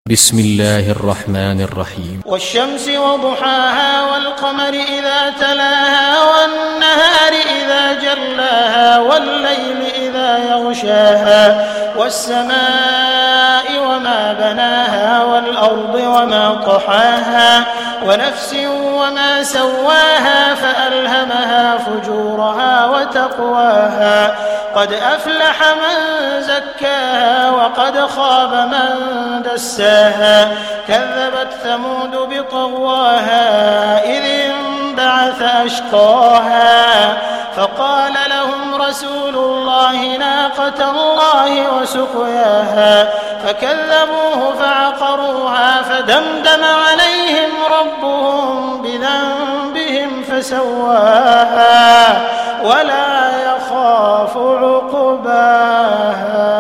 بسم الله الرحمن الرحيم. والشمس وضحاها والقمر إذا تلاها والنهار إذا جلاها والليل إذا يغشاها والسماء وما بناها والأرض وما طحاها ونفس وما سواها فألهمها فجورها وتقواها قد أفلح من زكاها وقد خاب من دساها كذبت ثمود بطغواها إذ انبعث أشقاها فقال لهم رسول الله ناقة الله وسقياها فكذبوه فعقروها فدمدم عليهم ربهم بذنبهم فسواها ولا يخاف عقباها.